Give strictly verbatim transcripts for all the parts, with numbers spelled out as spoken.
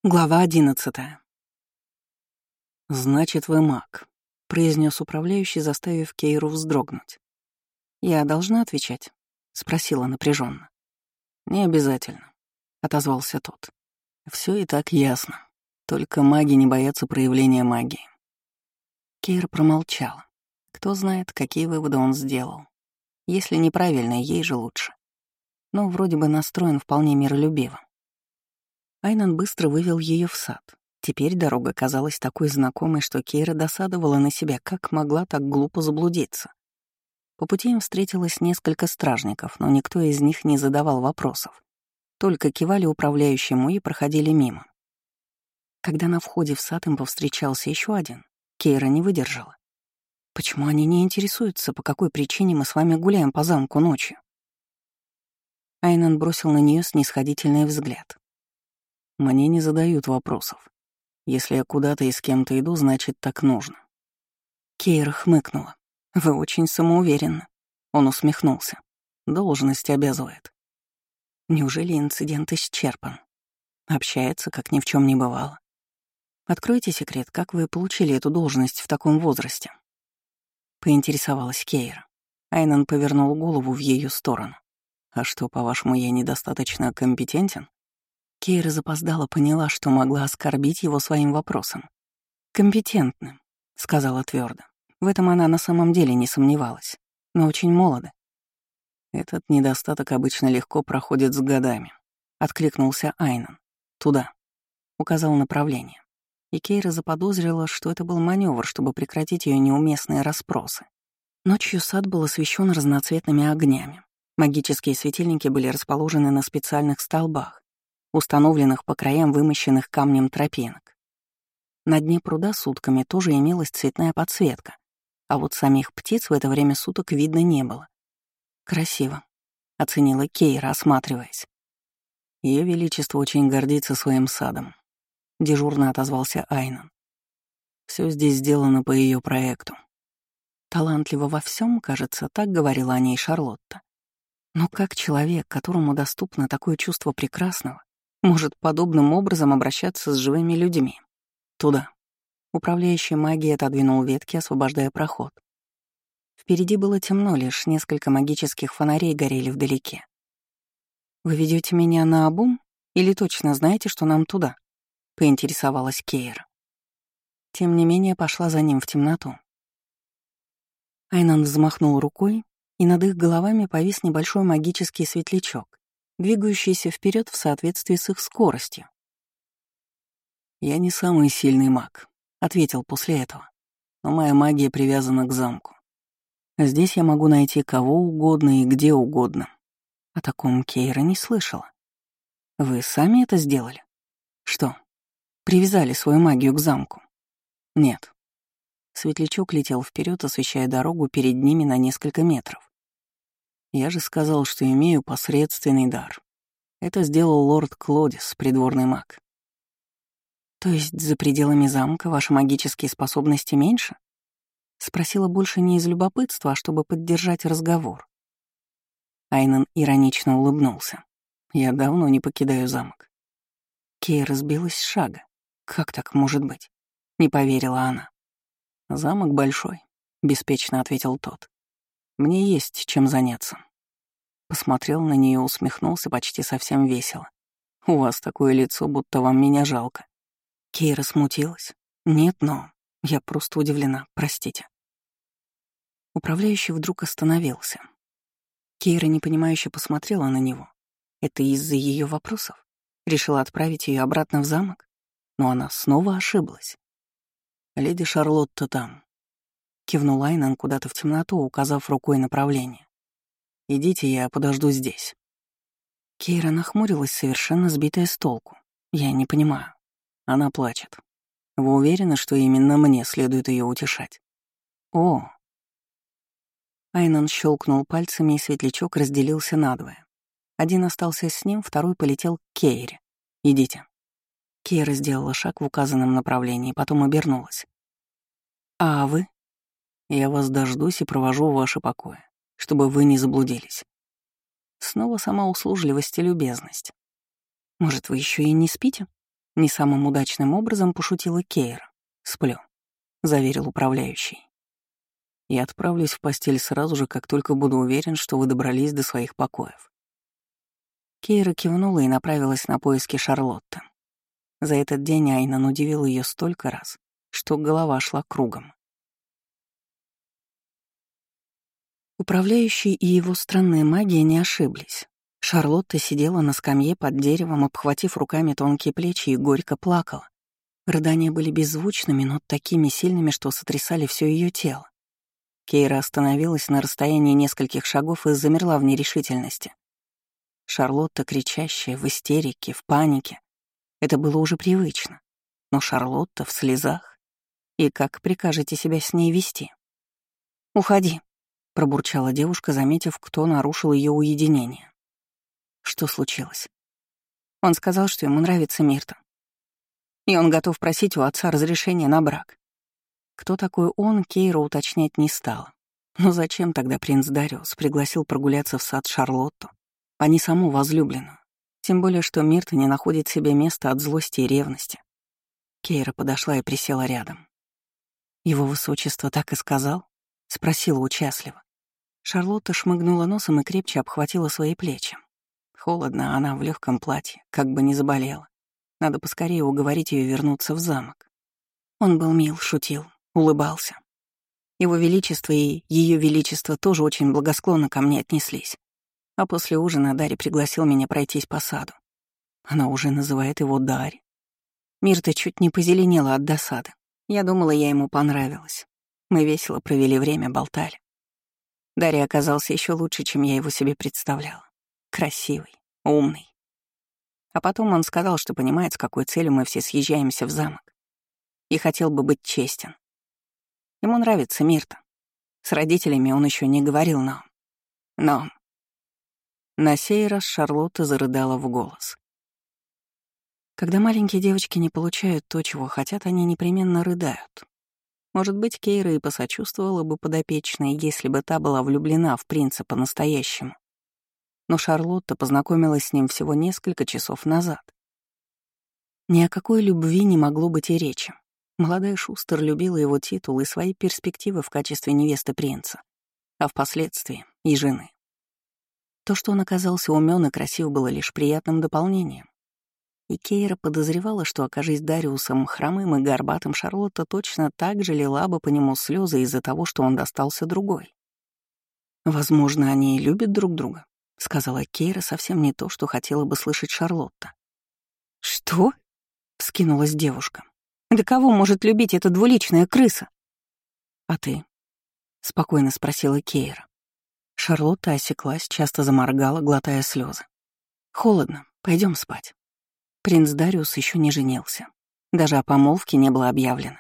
Глава одиннадцатая. «Значит, вы маг», — произнес управляющий, заставив Кейру вздрогнуть. «Я должна отвечать?» — спросила напряженно. «Не обязательно», — отозвался тот. Все и так ясно. Только маги не боятся проявления магии». Кейра промолчала. Кто знает, какие выводы он сделал. Если неправильно, ей же лучше. Но вроде бы настроен вполне миролюбиво. Айнан быстро вывел ее в сад. Теперь дорога казалась такой знакомой, что Кейра досадовала на себя, как могла так глупо заблудиться. По пути им встретилось несколько стражников, но никто из них не задавал вопросов. Только кивали управляющему и проходили мимо. Когда на входе в сад им повстречался еще один, Кейра не выдержала. «Почему они не интересуются, по какой причине мы с вами гуляем по замку ночью?» Айнан бросил на нее снисходительный взгляд. «Мне не задают вопросов. Если я куда-то и с кем-то иду, значит, так нужно». Кейра хмыкнула. «Вы очень самоуверенны». Он усмехнулся. «Должность обязывает». Неужели инцидент исчерпан? Общается, как ни в чем не бывало. «Откройте секрет, как вы получили эту должность в таком возрасте?» Поинтересовалась Кейра. Айнан повернул голову в ее сторону. «А что, по-вашему, я недостаточно компетентен?» Кейра запоздала, поняла, что могла оскорбить его своим вопросом. «Компетентным», — сказала твердо. В этом она на самом деле не сомневалась, но очень молода. «Этот недостаток обычно легко проходит с годами», — откликнулся Айнан. «Туда», — указал направление. И Кейра заподозрила, что это был маневр, чтобы прекратить ее неуместные расспросы. Ночью сад был освещен разноцветными огнями. Магические светильники были расположены на специальных столбах, установленных по краям вымощенных камнем тропинок. На дне пруда с утками тоже имелась цветная подсветка, а вот самих птиц в это время суток видно не было. «Красиво», — оценила Кейра, осматриваясь. «Ее Величество очень гордится своим садом», — дежурно отозвался Айнан. «Все здесь сделано по ее проекту». Талантливо во всем, кажется, так говорила о ней Шарлотта. Но как человек, которому доступно такое чувство прекрасного, может подобным образом обращаться с живыми людьми? Туда. Управляющий магией отодвинул ветки, освобождая проход. Впереди было темно, лишь несколько магических фонарей горели вдалеке. «Вы ведете меня наобум или точно знаете, что нам туда?» — поинтересовалась Кейра. Тем не менее, пошла за ним в темноту. Айнан взмахнул рукой, и над их головами повис небольшой магический светлячок, двигающийся вперед в соответствии с их скоростью. «Я не самый сильный маг», — ответил после этого, «но моя магия привязана к замку. Здесь я могу найти кого угодно и где угодно». О таком Кейра не слышала. «Вы сами это сделали? Что, привязали свою магию к замку?» «Нет». Светлячок летел вперед, освещая дорогу перед ними на несколько метров. «Я же сказал, что имею посредственный дар. Это сделал лорд Клодис, придворный маг». «То есть за пределами замка ваши магические способности меньше?» Спросила больше не из любопытства, а чтобы поддержать разговор. Айнан иронично улыбнулся. «Я давно не покидаю замок». Кейра сбилась с шага. «Как так может быть?» — не поверила она. «Замок большой», — беспечно ответил тот. «Мне есть чем заняться». Посмотрел на нее, усмехнулся почти совсем весело. «У вас такое лицо, будто вам меня жалко». Кейра смутилась. «Нет, но я просто удивлена, простите». Управляющий вдруг остановился. Кейра непонимающе посмотрела на него. Это из-за ее вопросов? Решила отправить ее обратно в замок? Но она снова ошиблась. «Леди Шарлотта там», — кивнул Айнан куда-то в темноту, указав рукой направление. «Идите, я подожду здесь». Кейра нахмурилась, совершенно сбитая с толку. «Я не понимаю». Она плачет. «Вы уверены, что именно мне следует ее утешать?» «О!» Айнан щелкнул пальцами, и светлячок разделился надвое. Один остался с ним, второй полетел к Кейре. «Идите». Кейра сделала шаг в указанном направлении, потом обернулась. «А вы?» «Я вас дождусь и провожу в ваши покои, чтобы вы не заблудились». Снова сама услужливость и любезность. «Может, вы еще и не спите?» Не самым удачным образом пошутила Кейра. «Сплю», — заверил управляющий. «Я отправлюсь в постель сразу же, как только буду уверен, что вы добрались до своих покоев». Кейра кивнула и направилась на поиски Шарлотты. За этот день Айнан удивил ее столько раз, что голова шла кругом. Управляющий и его странная магия не ошиблись. Шарлотта сидела на скамье под деревом, обхватив руками тонкие плечи, и горько плакала. Рыдания были беззвучными, но такими сильными, что сотрясали все ее тело. Кейра остановилась на расстоянии нескольких шагов и замерла в нерешительности. Шарлотта, кричащая, в истерике, в панике. Это было уже привычно. Но Шарлотта в слезах. И как прикажете себя с ней вести? «Уходи», — пробурчала девушка, заметив, кто нарушил ее уединение. Что случилось? Он сказал, что ему нравится Мирта. И он готов просить у отца разрешения на брак. Кто такой он, Кейра уточнять не стала. Но зачем тогда принц Дариус пригласил прогуляться в сад Шарлотту, а не саму возлюбленную? Тем более, что Мирта не находит себе места от злости и ревности. Кейра подошла и присела рядом. «Его высочество так и сказал?» — спросила участливо. Шарлотта шмыгнула носом и крепче обхватила свои плечи. Холодно, она в легком платье, как бы не заболела. Надо поскорее уговорить ее вернуться в замок. Он был мил, шутил, улыбался. Его Величество и Ее Величество тоже очень благосклонно ко мне отнеслись. А после ужина Дарья пригласил меня пройтись по саду. Она уже называет его Дарья. Мирта чуть не позеленела от досады. Я думала, я ему понравилась. Мы весело провели время, болтали. Дарья оказался еще лучше, чем я его себе представляла. Красивый, умный. А потом он сказал, что понимает, с какой целью мы все съезжаемся в замок. И хотел бы быть честен. Ему нравится Мирта. С родителями он еще не говорил, но... Но... На сей раз Шарлотта зарыдала в голос. Когда маленькие девочки не получают то, чего хотят, они непременно рыдают. Может быть, Кейра и посочувствовала бы подопечной, если бы та была влюблена в принца по-настоящему. Но Шарлотта познакомилась с ним всего несколько часов назад. Ни о какой любви не могло быть и речи. Молодая Шустер любила его титул и свои перспективы в качестве невесты принца, а впоследствии и жены. То, что он оказался умён и красив, было лишь приятным дополнением. И Кейра подозревала, что, окажись Дариусом хромым и горбатым, Шарлотта точно так же лила бы по нему слезы из-за того, что он достался другой. «Возможно, они и любят друг друга», — сказала Кейра, совсем не то, что хотела бы слышать Шарлотта. «Что?» — вскинулась девушка. «Да кого может любить эта двуличная крыса?» «А ты?» — спокойно спросила Кейра. Шарлотта осеклась, часто заморгала, глотая слезы. «Холодно, пойдем спать». Принц Дариус еще не женился. Даже о помолвке не было объявлено.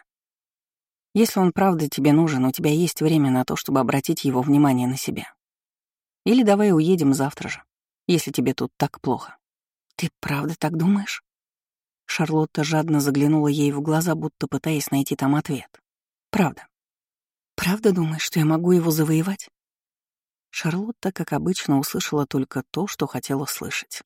Если он правда тебе нужен, у тебя есть время на то, чтобы обратить его внимание на себя. Или давай уедем завтра же, если тебе тут так плохо. Ты правда так думаешь? Шарлотта жадно заглянула ей в глаза, будто пытаясь найти там ответ. Правда. Правда думаешь, что я могу его завоевать? Шарлотта, как обычно, услышала только то, что хотела слышать.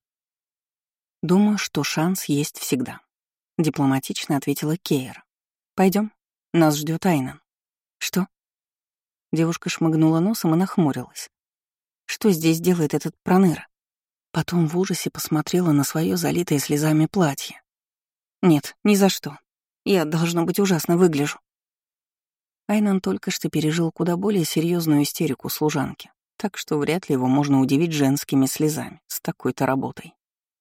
«Думаю, что шанс есть всегда», — дипломатично ответила Кейра. Пойдем, нас ждет Айнан». «Что?» Девушка шмыгнула носом и нахмурилась. «Что здесь делает этот проныра?» Потом в ужасе посмотрела на свое залитое слезами платье. «Нет, ни за что. Я, должно быть, ужасно выгляжу». Айнан только что пережил куда более серьезную истерику служанки, так что вряд ли его можно удивить женскими слезами с такой-то работой.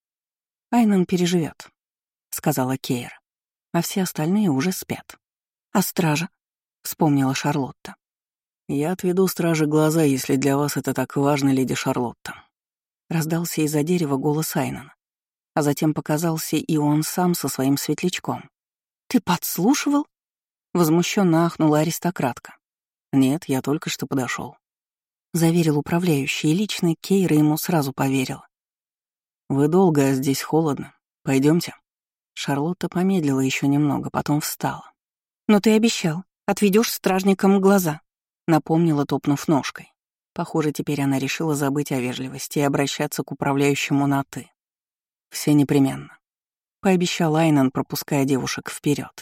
«Айнан переживет», — сказала Кейра, а все остальные уже спят. «А стража?» — вспомнила Шарлотта. «Я отведу страже глаза, если для вас это так важно, леди Шарлотта». Раздался из-за дерева голос Айнана, а затем показался и он сам со своим светлячком. «Ты подслушивал?» — возмущенно ахнула аристократка. «Нет, я только что подошел», — заверил управляющий, и лично Кейра ему сразу поверила. «Вы долго, а здесь холодно. Пойдемте». Шарлотта помедлила еще немного, потом встала. «Но ты обещал, отведешь стражникам глаза», — напомнила, топнув ножкой. Похоже, теперь она решила забыть о вежливости и обращаться к управляющему на «ты». «Все непременно». — пообещал Айнан, пропуская девушек вперед.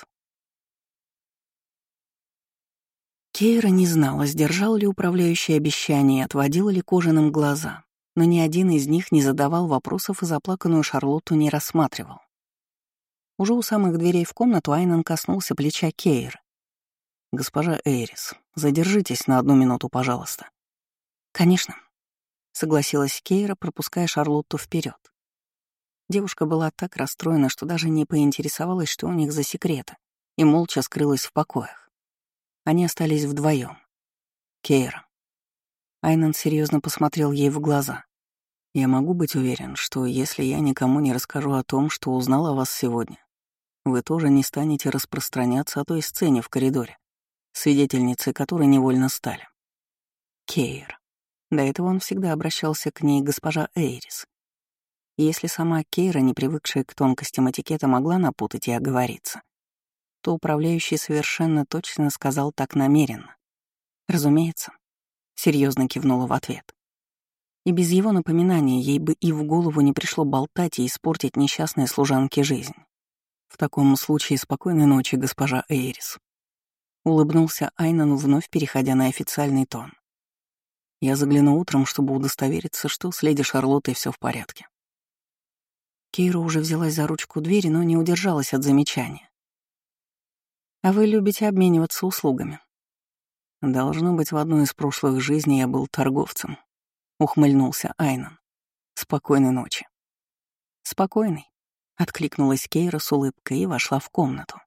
Кейра не знала, сдержал ли управляющий обещание и отводил ли кожаным глаза, но ни один из них не задавал вопросов и заплаканную Шарлотту не рассматривал. Уже у самых дверей в комнату Айнан коснулся плеча Кейры. «Госпожа Эйрис, задержитесь на одну минуту, пожалуйста». «Конечно», — согласилась Кейра, пропуская Шарлотту вперед. Девушка была так расстроена, что даже не поинтересовалась, что у них за секреты, и молча скрылась в покоях. Они остались вдвоем. «Кейра». Айнан серьезно посмотрел ей в глаза. «Я могу быть уверен, что если я никому не расскажу о том, что узнал о вас сегодня, вы тоже не станете распространяться о той сцене в коридоре, свидетельницей которой невольно стали». Кейр. До этого он всегда обращался к ней госпожа Эйрис. И если сама Кейра, не привыкшая к тонкостям этикета, могла напутать и оговориться, то управляющий совершенно точно сказал так намеренно. «Разумеется», — серьезно кивнула в ответ. И без его напоминания ей бы и в голову не пришло болтать и испортить несчастной служанке жизнь. «В таком случае спокойной ночи, госпожа Эйрис», — улыбнулся Айнан, вновь переходя на официальный тон. «Я загляну утром, чтобы удостовериться, что с леди Шарлоттой все в порядке». Кейра уже взялась за ручку двери, но не удержалась от замечания. «А вы любите обмениваться услугами?» «Должно быть, в одной из прошлых жизней я был торговцем», — ухмыльнулся Айнан. «Спокойной ночи». «Спокойной», — откликнулась Кейра с улыбкой и вошла в комнату.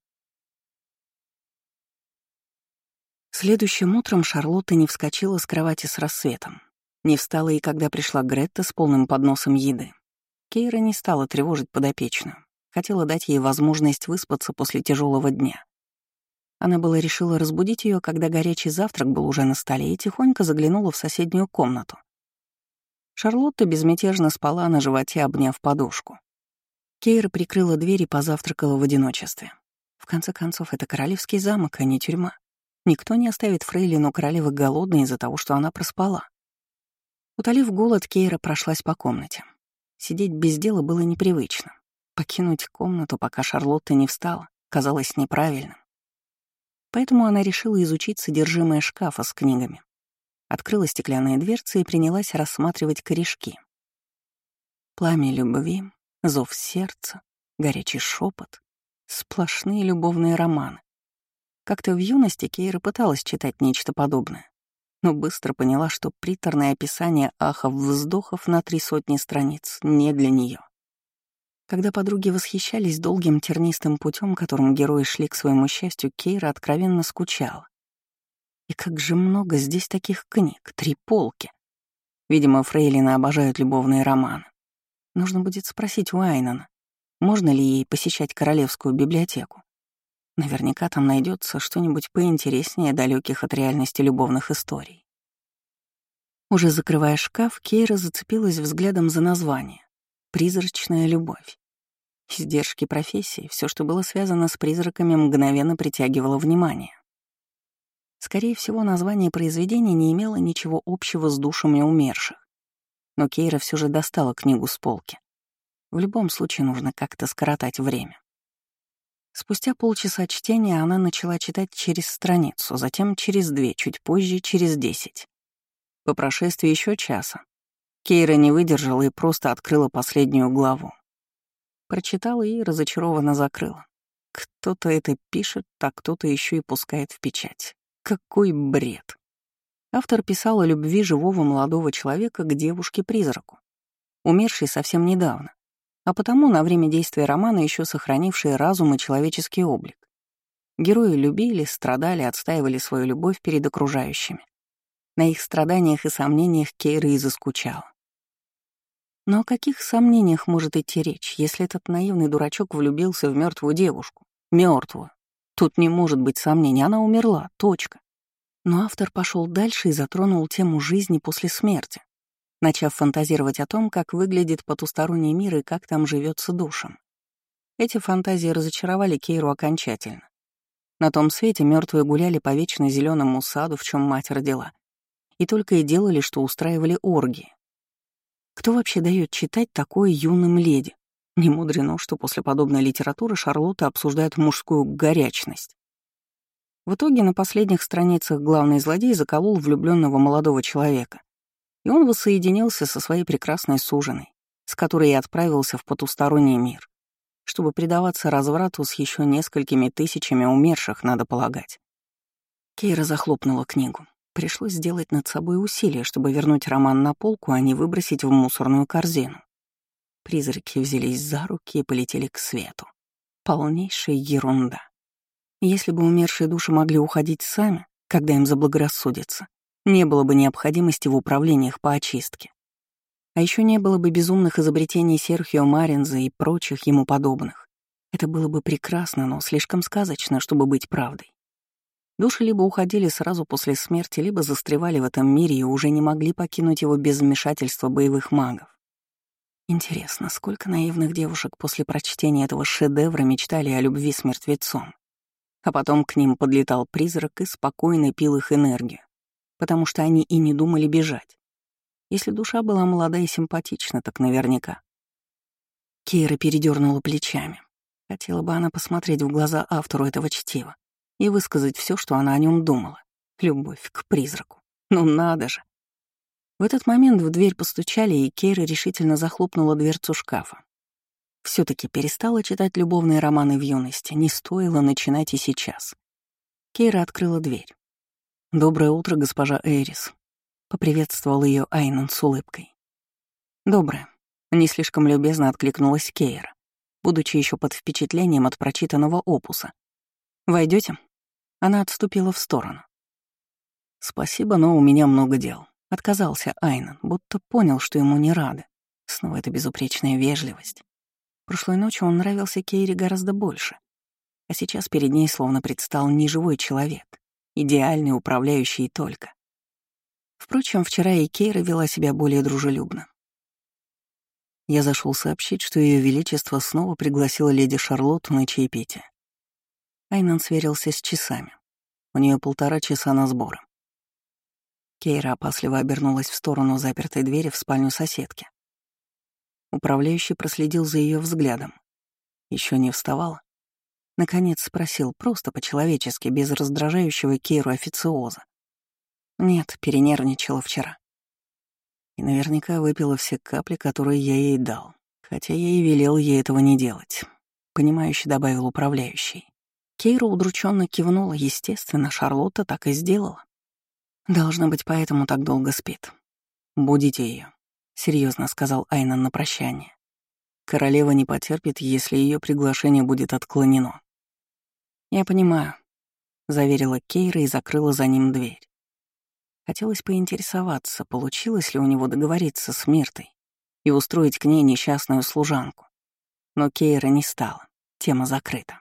Следующим утром Шарлотта не вскочила с кровати с рассветом. Не встала и когда пришла Гретта с полным подносом еды. Кейра не стала тревожить подопечную, хотела дать ей возможность выспаться после тяжелого дня. Она была решила разбудить ее, когда горячий завтрак был уже на столе, и тихонько заглянула в соседнюю комнату. Шарлотта безмятежно спала на животе, обняв подушку. Кейра прикрыла дверь и позавтракала в одиночестве. В конце концов, это королевский замок, а не тюрьма. Никто не оставит фрейлину королевы голодной из-за того, что она проспала. Утолив голод, Кейра прошлась по комнате. Сидеть без дела было непривычно. Покинуть комнату, пока Шарлотта не встала, казалось неправильным. Поэтому она решила изучить содержимое шкафа с книгами. Открыла стеклянные дверцы и принялась рассматривать корешки. Пламя любви, зов сердца, горячий шепот, сплошные любовные романы. Как-то в юности Кейра пыталась читать нечто подобное, но быстро поняла, что приторное описание ахов-вздохов на три сотни страниц не для нее. Когда подруги восхищались долгим тернистым путем, которым герои шли к своему счастью, Кейра откровенно скучала. И как же много здесь таких книг, три полки. Видимо, фрейлины обожают любовные романы. Нужно будет спросить у Айнана, можно ли ей посещать королевскую библиотеку. Наверняка там найдется что-нибудь поинтереснее далеких от реальности любовных историй. Уже закрывая шкаф, Кейра зацепилась взглядом за название «Призрачная любовь». Издержки профессии, все, что было связано с призраками, мгновенно притягивало внимание. Скорее всего, название произведения не имело ничего общего с душами умерших. Но Кейра все же достала книгу с полки. В любом случае нужно как-то скоротать время. Спустя полчаса чтения она начала читать через страницу, затем через две, чуть позже через десять. По прошествии еще часа Кейра не выдержала и просто открыла последнюю главу. Прочитала и разочарованно закрыла. Кто-то это пишет, а кто-то еще и пускает в печать. Какой бред! Автор писал о любви живого молодого человека к девушке-призраку, умершей совсем недавно, а потому на время действия романа еще сохранившей разум и человеческий облик. Герои любили, страдали, отстаивали свою любовь перед окружающими. На их страданиях и сомнениях Кейра и заскучала. Но о каких сомнениях может идти речь, если этот наивный дурачок влюбился в мертвую девушку? Мертвую. Тут не может быть сомнений, она умерла, точка. Но автор пошел дальше и затронул тему жизни после смерти, начав фантазировать о том, как выглядит потусторонний мир и как там живется душам. Эти фантазии разочаровали Кейру окончательно. На том свете мертвые гуляли по вечно зеленому саду, в чем мать родила, и только и делали, что устраивали оргии. Кто вообще дает читать такое юным леди? Не мудрено, что после подобной литературы Шарлотта обсуждает мужскую горячность. В итоге на последних страницах главный злодей заколол влюбленного молодого человека, и он воссоединился со своей прекрасной суженой, с которой и отправился в потусторонний мир, чтобы предаваться разврату с еще несколькими тысячами умерших, надо полагать. Кейра захлопнула книгу. Пришлось сделать над собой усилие, чтобы вернуть роман на полку, а не выбросить в мусорную корзину. Призраки взялись за руки и полетели к свету. Полнейшая ерунда. Если бы умершие души могли уходить сами, когда им заблагорассудится, не было бы необходимости в управлениях по очистке. А еще не было бы безумных изобретений Серхио Маринза и прочих ему подобных. Это было бы прекрасно, но слишком сказочно, чтобы быть правдой. Души либо уходили сразу после смерти, либо застревали в этом мире и уже не могли покинуть его без вмешательства боевых магов. Интересно, сколько наивных девушек после прочтения этого шедевра мечтали о любви с мертвецом, а потом к ним подлетал призрак и спокойно пил их энергию, потому что они и не думали бежать. Если душа была молода и симпатична, так наверняка. Кейра передернула плечами. Хотела бы она посмотреть в глаза автору этого чтива и высказать все, что она о нем думала. Любовь к призраку. Ну надо же. В этот момент в дверь постучали, и Кейра решительно захлопнула дверцу шкафа. все таки перестала читать любовные романы в юности, не стоило начинать и сейчас. Кейра открыла дверь. «Доброе утро, госпожа Эйрис», — поприветствовал ее Айнан с улыбкой. «Доброе», — не слишком любезно откликнулась Кейра, будучи еще под впечатлением от прочитанного опуса. «Войдете?» Она отступила в сторону. «Спасибо, но у меня много дел», — отказался Айнан, будто понял, что ему не рады. Снова эта безупречная вежливость. Прошлой ночью он нравился Кейре гораздо больше, а сейчас перед ней словно предстал неживой человек, идеальный управляющий и только. Впрочем, вчера и Кейра вела себя более дружелюбно. Я зашел сообщить, что Ее Величество снова пригласило леди Шарлотту на чаепитие. Айнан сверился с часами. У нее полтора часа на сборы. Кейра опасливо обернулась в сторону запертой двери в спальню соседки. Управляющий проследил за ее взглядом. Еще не вставала. Наконец спросил, просто по-человечески, без раздражающего Кейру официоза. Нет, перенервничала вчера. И наверняка выпила все капли, которые я ей дал, хотя я и велел ей этого не делать. Понимающе добавил управляющий. Кейра удрученно кивнула, естественно, Шарлотта так и сделала. Должно быть, поэтому так долго спит. «Будите ее», — серьезно сказал Айнан на прощание. «Королева не потерпит, если ее приглашение будет отклонено». «Я понимаю», — заверила Кейра и закрыла за ним дверь. Хотелось поинтересоваться, получилось ли у него договориться с Миртой и устроить к ней несчастную служанку. Но Кейра не стала, тема закрыта.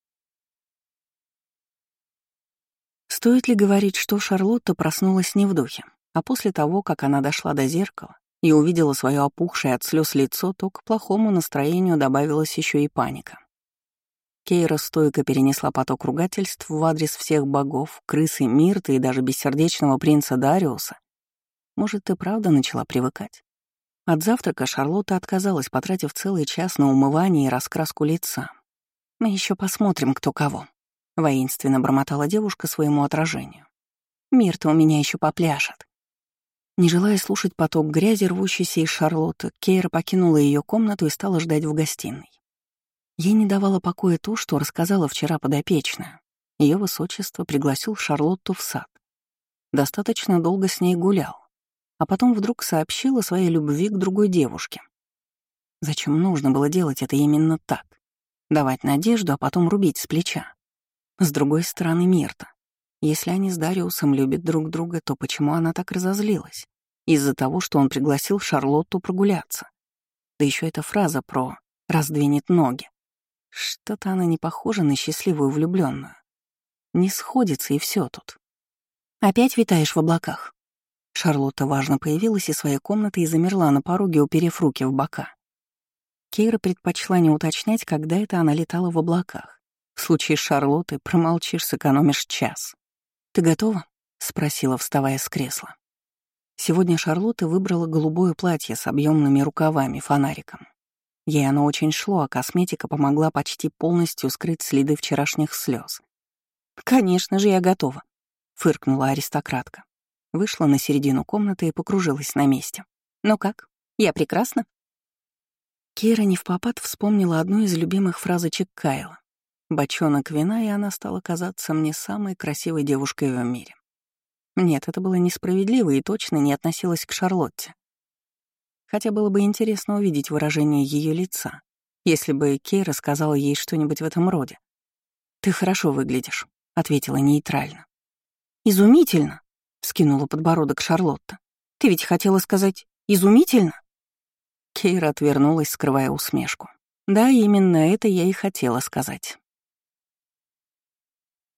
Стоит ли говорить, что Шарлотта проснулась не в духе, а после того, как она дошла до зеркала и увидела свое опухшее от слез лицо, то к плохому настроению добавилась еще и паника. Кейра стойко перенесла поток ругательств в адрес всех богов, крысы Мирты и даже бессердечного принца Дариуса. Может, ты правда начала привыкать? От завтрака Шарлотта отказалась, потратив целый час на умывание и раскраску лица. «Мы еще посмотрим, кто кого», — воинственно бормотала девушка своему отражению. «Мирта у меня еще попляшет». Не желая слушать поток грязи, рвущийся из Шарлотты, Кейра покинула ее комнату и стала ждать в гостиной. Ей не давало покоя то, что рассказала вчера подопечная. Ее высочество пригласил Шарлотту в сад. Достаточно долго с ней гулял, а потом вдруг сообщил о своей любви к другой девушке. Зачем нужно было делать это именно так? Давать надежду, а потом рубить с плеча. С другой стороны, Мирта. Если они с Дариусом любят друг друга, то почему она так разозлилась? Из-за того, что он пригласил Шарлотту прогуляться. Да еще эта фраза про «раздвинет ноги». Что-то она не похожа на счастливую влюбленную. Не сходится, и все тут. «Опять витаешь в облаках?» Шарлотта важно появилась из своей комнаты и замерла на пороге, уперев руки в бока. Кейра предпочла не уточнять, когда это она летала в облаках. В случае с Шарлоттой промолчишь, сэкономишь час. «Ты готова?» — спросила, вставая с кресла. Сегодня Шарлотта выбрала голубое платье с объемными рукавами, фонариком. Ей оно очень шло, а косметика помогла почти полностью скрыть следы вчерашних слез. «Конечно же, я готова», — фыркнула аристократка. Вышла на середину комнаты и покружилась на месте. «Ну как? Я прекрасна?» Кейра невпопад вспомнила одну из любимых фразочек Кайла. «Бочонок вина, и она стала казаться мне самой красивой девушкой в мире». Нет, это было несправедливо и точно не относилось к Шарлотте. Хотя было бы интересно увидеть выражение ее лица, если бы Кейра сказала ей что-нибудь в этом роде. «Ты хорошо выглядишь», — ответила нейтрально. «Изумительно!» — вскинула подбородок Шарлотта. «Ты ведь хотела сказать «изумительно»?» Кейра отвернулась, скрывая усмешку. «Да, именно это я и хотела сказать.